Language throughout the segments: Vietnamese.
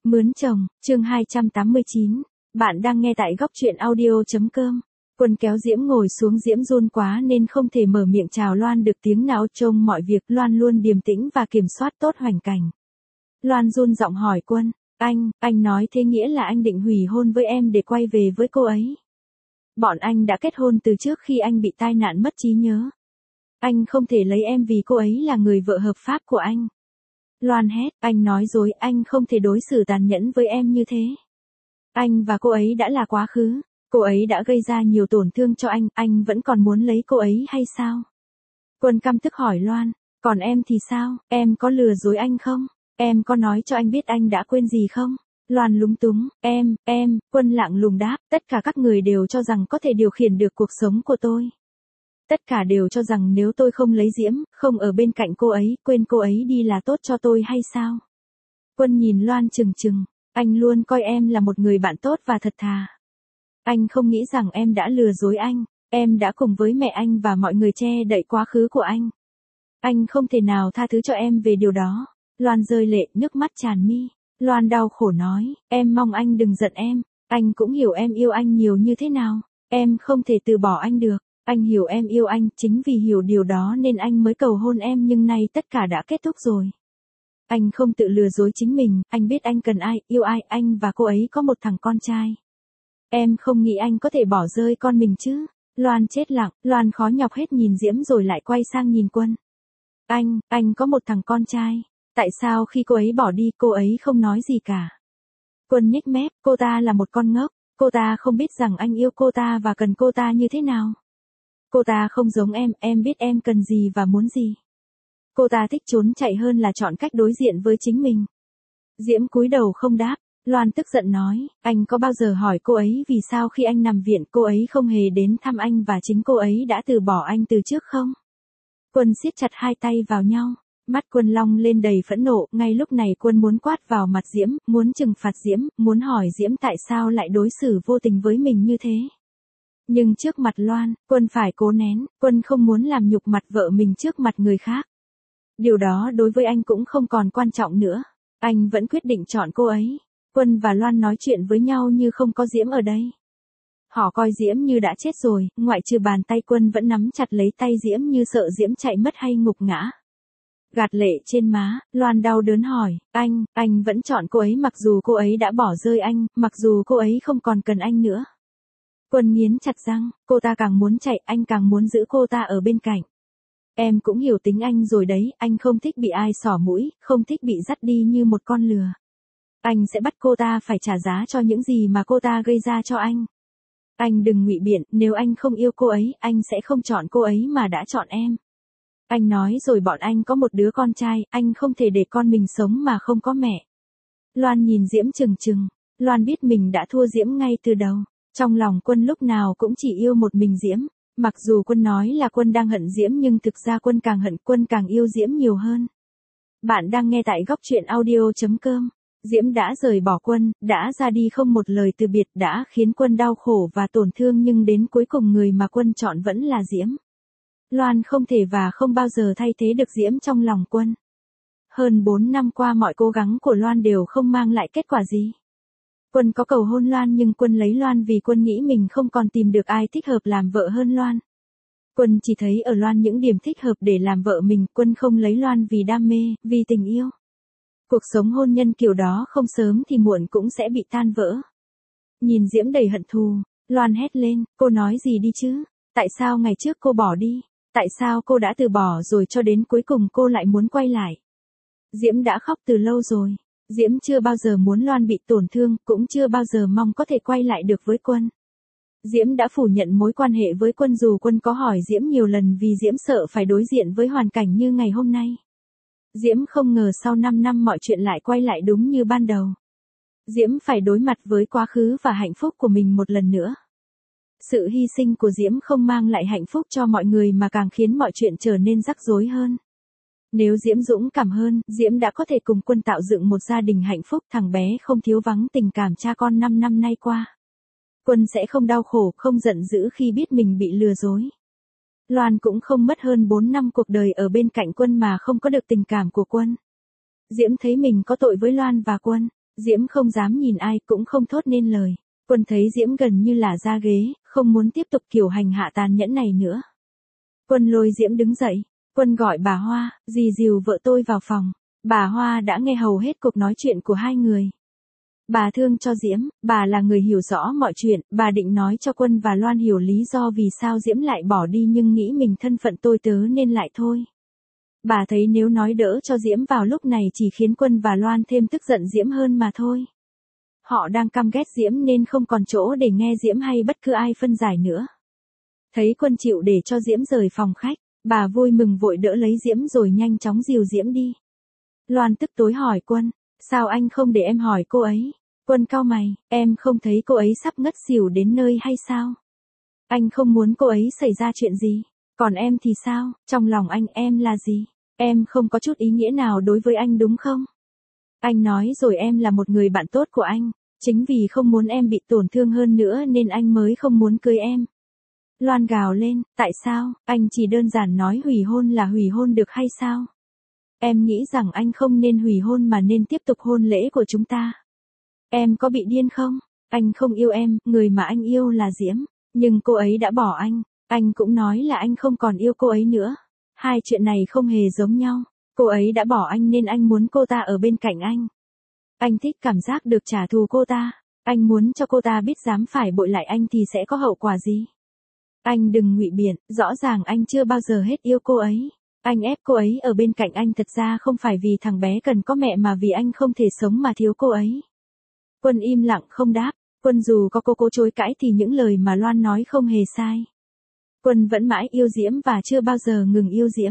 Mướn chồng, chương 289. Bạn đang nghe tại góc truyện audio.com. Quân kéo Diễm ngồi xuống, Diễm run quá nên không thể mở miệng chào Loan được tiếng nào. Trông mọi việc Loan luôn điềm tĩnh và kiểm soát tốt hoành cảnh. Loan run giọng hỏi Quân, anh nói thế nghĩa là anh định hủy hôn với em để quay về với cô ấy. Bọn anh đã kết hôn từ trước khi anh bị tai nạn mất trí nhớ. Anh không thể lấy em vì cô ấy là người vợ hợp pháp của anh. Loan hét, anh nói dối, anh không thể đối xử tàn nhẫn với em như thế. Anh và cô ấy đã là quá khứ, cô ấy đã gây ra nhiều tổn thương cho anh vẫn còn muốn lấy cô ấy hay sao? Quân căm tức hỏi Loan, còn em thì sao, em có lừa dối anh không? Em có nói cho anh biết anh đã quên gì không? Loan lúng túng, Quân lặng lùng đáp, tất cả các người đều cho rằng có thể điều khiển được cuộc sống của tôi. Tất cả đều cho rằng nếu tôi không lấy Diễm, không ở bên cạnh cô ấy, quên cô ấy đi là tốt cho tôi hay sao? Quân nhìn Loan chừng chừng, anh luôn coi em là một người bạn tốt và thật thà. Anh không nghĩ rằng em đã lừa dối anh, em đã cùng với mẹ anh và mọi người che đậy quá khứ của anh. Anh không thể nào tha thứ cho em về điều đó. Loan rơi lệ, nước mắt tràn mi. Loan đau khổ nói, em mong anh đừng giận em, anh cũng hiểu em yêu anh nhiều như thế nào, em không thể từ bỏ anh được. Anh hiểu em yêu anh, chính vì hiểu điều đó nên anh mới cầu hôn em, nhưng nay tất cả đã kết thúc rồi. Anh không tự lừa dối chính mình, anh biết anh cần ai, yêu ai, anh và cô ấy có một thằng con trai. Em không nghĩ anh có thể bỏ rơi con mình chứ. Loan chết lặng, Loan khó nhọc hết nhìn Diễm rồi lại quay sang nhìn Quân. Anh có một thằng con trai, tại sao khi cô ấy bỏ đi cô ấy không nói gì cả? Quân nhếch mép, cô ta là một con ngốc, cô ta không biết rằng anh yêu cô ta và cần cô ta như thế nào. Cô ta không giống em biết em cần gì và muốn gì. Cô ta thích trốn chạy hơn là chọn cách đối diện với chính mình. Diễm cúi đầu không đáp, Loan tức giận nói, anh có bao giờ hỏi cô ấy vì sao khi anh nằm viện cô ấy không hề đến thăm anh và chính cô ấy đã từ bỏ anh từ trước không? Quân siết chặt hai tay vào nhau, mắt Quân long lên đầy phẫn nộ, ngay lúc này Quân muốn quát vào mặt Diễm, muốn trừng phạt Diễm, muốn hỏi Diễm tại sao lại đối xử vô tình với mình như thế. Nhưng trước mặt Loan, Quân phải cố nén, Quân không muốn làm nhục mặt vợ mình trước mặt người khác. Điều đó đối với anh cũng không còn quan trọng nữa. Anh vẫn quyết định chọn cô ấy. Quân và Loan nói chuyện với nhau như không có Diễm ở đây. Họ coi Diễm như đã chết rồi, ngoại trừ bàn tay Quân vẫn nắm chặt lấy tay Diễm như sợ Diễm chạy mất hay ngục ngã. Gạt lệ trên má, Loan đau đớn hỏi, anh vẫn chọn cô ấy mặc dù cô ấy đã bỏ rơi anh, mặc dù cô ấy không còn cần anh nữa. Quân nghiến chặt răng, cô ta càng muốn chạy, anh càng muốn giữ cô ta ở bên cạnh. Em cũng hiểu tính anh rồi đấy, anh không thích bị ai xỏ mũi, không thích bị dắt đi như một con lừa. Anh sẽ bắt cô ta phải trả giá cho những gì mà cô ta gây ra cho anh. Anh đừng ngụy biện, nếu anh không yêu cô ấy, anh sẽ không chọn cô ấy mà đã chọn em. Anh nói rồi, bọn anh có một đứa con trai, anh không thể để con mình sống mà không có mẹ. Loan nhìn Diễm chừng chừng, Loan biết mình đã thua Diễm ngay từ đầu. Trong lòng Quân lúc nào cũng chỉ yêu một mình Diễm. Mặc dù Quân nói là Quân đang hận Diễm nhưng thực ra Quân càng hận, Quân càng yêu Diễm nhiều hơn. Bạn đang nghe tại góc truyện audio.com. Diễm đã rời bỏ Quân, đã ra đi không một lời từ biệt, đã khiến Quân đau khổ và tổn thương, nhưng đến cuối cùng người mà Quân chọn vẫn là Diễm. Loan không thể và không bao giờ thay thế được Diễm trong lòng Quân. Hơn 4 năm qua mọi cố gắng của Loan đều không mang lại kết quả gì. Quân có cầu hôn Loan nhưng Quân lấy Loan vì Quân nghĩ mình không còn tìm được ai thích hợp làm vợ hơn Loan. Quân chỉ thấy ở Loan những điểm thích hợp để làm vợ mình, Quân không lấy Loan vì đam mê, vì tình yêu. Cuộc sống hôn nhân kiểu đó không sớm thì muộn cũng sẽ bị tan vỡ. Nhìn Diễm đầy hận thù, Loan hét lên, cô nói gì đi chứ? Tại sao ngày trước cô bỏ đi? Tại sao cô đã từ bỏ rồi cho đến cuối cùng cô lại muốn quay lại? Diễm đã khóc từ lâu rồi. Diễm chưa bao giờ muốn Loan bị tổn thương, cũng chưa bao giờ mong có thể quay lại được với Quân. Diễm đã phủ nhận mối quan hệ với Quân dù Quân có hỏi Diễm nhiều lần vì Diễm sợ phải đối diện với hoàn cảnh như ngày hôm nay. Diễm không ngờ sau 5 năm mọi chuyện lại quay lại đúng như ban đầu. Diễm phải đối mặt với quá khứ và hạnh phúc của mình một lần nữa. Sự hy sinh của Diễm không mang lại hạnh phúc cho mọi người mà càng khiến mọi chuyện trở nên rắc rối hơn. Nếu Diễm dũng cảm hơn, Diễm đã có thể cùng Quân tạo dựng một gia đình hạnh phúc, thằng bé không thiếu vắng tình cảm cha con 5 năm nay qua. Quân sẽ không đau khổ, không giận dữ khi biết mình bị lừa dối. Loan cũng không mất hơn 4 năm cuộc đời ở bên cạnh Quân mà không có được tình cảm của Quân. Diễm thấy mình có tội với Loan và Quân. Diễm không dám nhìn ai cũng không thốt nên lời. Quân thấy Diễm gần như là ra ghế, không muốn tiếp tục kiểu hành hạ tàn nhẫn này nữa. Quân lôi Diễm đứng dậy. Quân gọi bà Hoa, dì dìu vợ tôi vào phòng. Bà Hoa đã nghe hầu hết cuộc nói chuyện của hai người. Bà thương cho Diễm, bà là người hiểu rõ mọi chuyện, bà định nói cho Quân và Loan hiểu lý do vì sao Diễm lại bỏ đi nhưng nghĩ mình thân phận tôi tớ nên lại thôi. Bà thấy nếu nói đỡ cho Diễm vào lúc này chỉ khiến Quân và Loan thêm tức giận Diễm hơn mà thôi. Họ đang căm ghét Diễm nên không còn chỗ để nghe Diễm hay bất cứ ai phân giải nữa. Thấy Quân chịu để cho Diễm rời phòng khách, bà vui mừng vội đỡ lấy Diễm rồi nhanh chóng dìu Diễm đi. Loan tức tối hỏi Quân, sao anh không để em hỏi cô ấy? Quân cau mày, em không thấy cô ấy sắp ngất xỉu đến nơi hay sao? Anh không muốn cô ấy xảy ra chuyện gì. Còn em thì sao, trong lòng anh em là gì? Em không có chút ý nghĩa nào đối với anh đúng không? Anh nói rồi em là một người bạn tốt của anh. Chính vì không muốn em bị tổn thương hơn nữa nên anh mới không muốn cưới em. Loan gào lên, tại sao, anh chỉ đơn giản nói hủy hôn là hủy hôn được hay sao? Em nghĩ rằng anh không nên hủy hôn mà nên tiếp tục hôn lễ của chúng ta. Em có bị điên không? Anh không yêu em, người mà anh yêu là Diễm. Nhưng cô ấy đã bỏ anh cũng nói là anh không còn yêu cô ấy nữa. Hai chuyện này không hề giống nhau. Cô ấy đã bỏ anh nên anh muốn cô ta ở bên cạnh anh. Anh thích cảm giác được trả thù cô ta. Anh muốn cho cô ta biết dám phải bội lại anh thì sẽ có hậu quả gì. Anh đừng ngụy biện, rõ ràng anh chưa bao giờ hết yêu cô ấy. Anh ép cô ấy ở bên cạnh anh thật ra không phải vì thằng bé cần có mẹ mà vì anh không thể sống mà thiếu cô ấy. Quân im lặng không đáp. Quân dù có cô chối cãi thì những lời mà Loan nói không hề sai. Quân vẫn mãi yêu Diễm và chưa bao giờ ngừng yêu Diễm.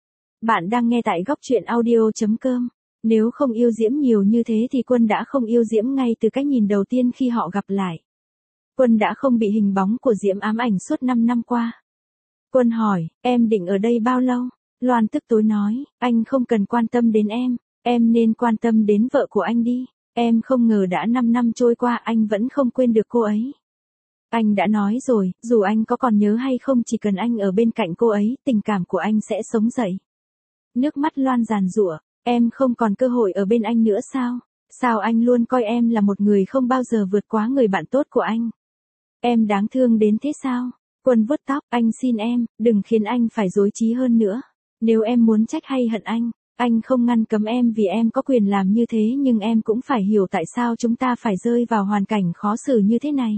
Bạn đang nghe tại góc truyện audio.com. Nếu không yêu Diễm nhiều như thế thì Quân đã không yêu Diễm ngay từ cái nhìn đầu tiên khi họ gặp lại. Quân đã không bị hình bóng của Diễm ám ảnh suốt 5 năm qua. Quân hỏi, em định ở đây bao lâu? Loan tức tối nói, anh không cần quan tâm đến em nên quan tâm đến vợ của anh đi. Em không ngờ đã 5 năm trôi qua anh vẫn không quên được cô ấy. Anh đã nói rồi, dù anh có còn nhớ hay không chỉ cần anh ở bên cạnh cô ấy, tình cảm của anh sẽ sống dậy. Nước mắt Loan giàn giụa, em không còn cơ hội ở bên anh nữa sao? Sao anh luôn coi em là một người không bao giờ vượt quá người bạn tốt của anh? Em đáng thương đến thế sao? Quân vuốt tóc, anh xin em, đừng khiến anh phải rối trí hơn nữa. Nếu em muốn trách hay hận anh không ngăn cấm em vì em có quyền làm như thế nhưng em cũng phải hiểu tại sao chúng ta phải rơi vào hoàn cảnh khó xử như thế này.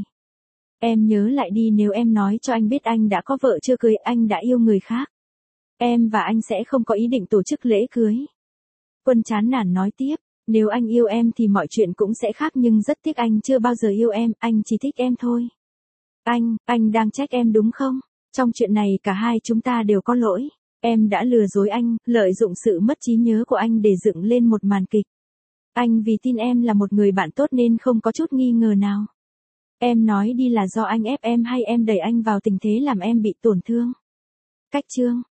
Em nhớ lại đi, nếu em nói cho anh biết anh đã có vợ chưa cưới, anh đã yêu người khác. Em và anh sẽ không có ý định tổ chức lễ cưới. Quân chán nản nói tiếp, nếu anh yêu em thì mọi chuyện cũng sẽ khác nhưng rất tiếc anh chưa bao giờ yêu em, anh chỉ thích em thôi. Anh đang trách em đúng không? Trong chuyện này cả hai chúng ta đều có lỗi. Em đã lừa dối anh, lợi dụng sự mất trí nhớ của anh để dựng lên một màn kịch. Anh vì tin em là một người bạn tốt nên không có chút nghi ngờ nào. Em nói đi, là do anh ép em hay em đẩy anh vào tình thế làm em bị tổn thương? Cách chương